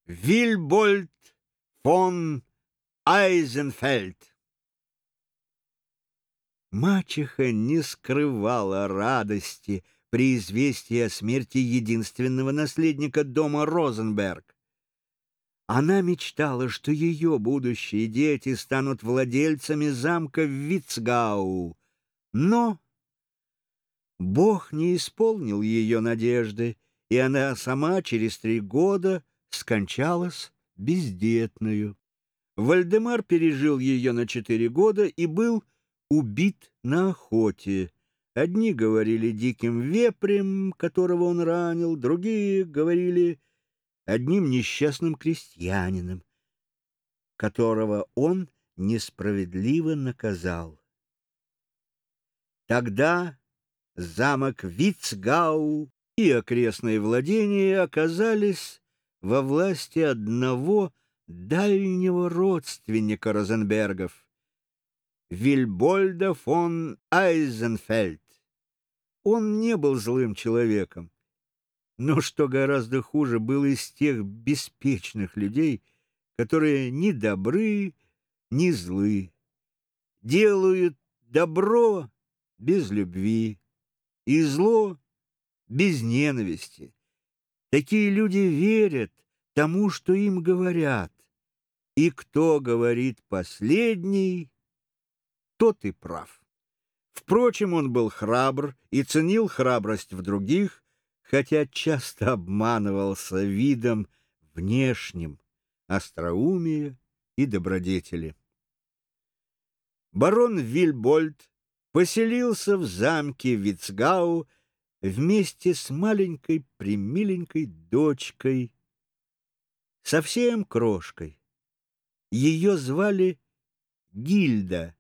Вильбольд фон Айзенфельд. Мачеха не скрывала радости при известии о смерти единственного наследника дома Розенберг. Она мечтала, что ее будущие дети станут владельцами замка в Вицгау, но Бог не исполнил ее надежды, и она сама через 3 года скончалась бездетною. Вальдемар пережил ее на 4 года и был убит на охоте. Одни говорили диким вепрем, которого он ранил, другие говорили одним несчастным крестьянином, которого он несправедливо наказал. Тогда замок Вицгау и окрестные владения оказались во власти одного дальнего родственника Розенбергов, Вильбольда фон Айзенфельд. Он не был злым человеком, но, что гораздо хуже, был из тех беспечных людей, которые ни добры, ни злы, делают добро без любви и зло без ненависти. Такие люди верят тому, что им говорят, и кто говорит последний, тот и прав. Впрочем, он был храбр и ценил храбрость в других, хотя часто обманывался видом внешним остроумия и добродетели. Барон Вильбольд поселился в замке Вицгау вместе с маленькой-премиленькой дочкой, совсем крошкой. Ее звали Гильда.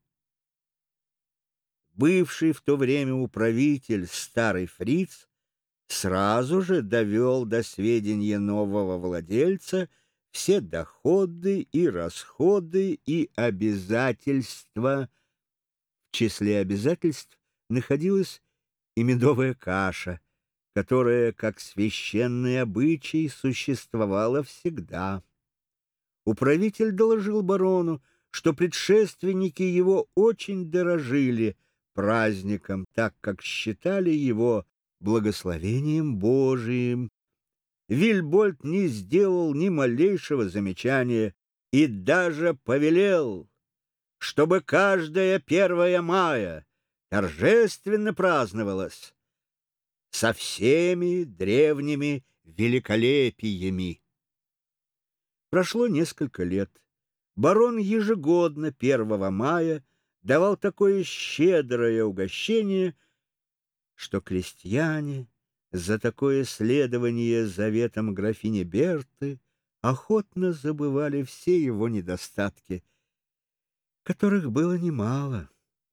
Бывший в то время управитель, старый фриц, сразу же довел до сведения нового владельца все доходы и расходы и обязательства. В числе обязательств находилась и медовая каша, которая, как священный обычай, существовала всегда. Управитель доложил барону, что предшественники его очень дорожили праздником, так как считали его благословением Божиим. Вильбольд не сделал ни малейшего замечания и даже повелел, чтобы каждое 1 мая торжественно праздновалось со всеми древними великолепиями. Прошло несколько лет. Барон ежегодно 1 мая давал такое щедрое угощение, что крестьяне за такое следование заветам графини Берты охотно забывали все его недостатки, которых было немало.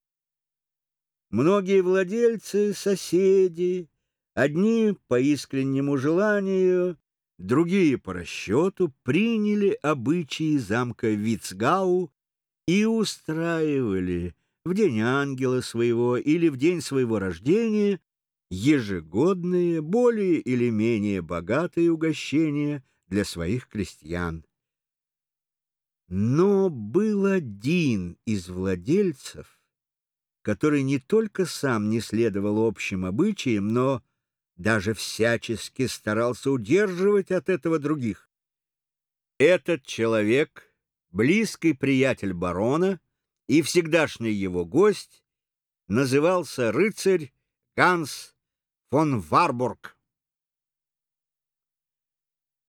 Многие владельцы, соседи, одни по искреннему желанию, другие по расчету, приняли обычаи замка Вицгау и устраивали в день ангела своего или в день своего рождения ежегодные, более или менее богатые угощения для своих крестьян. Но был один из владельцев, который не только сам не следовал общим обычаям, но даже всячески старался удерживать от этого других. Этот человек, близкий приятель барона и всегдашний его гость, назывался рыцарь Ганс фон Варбург.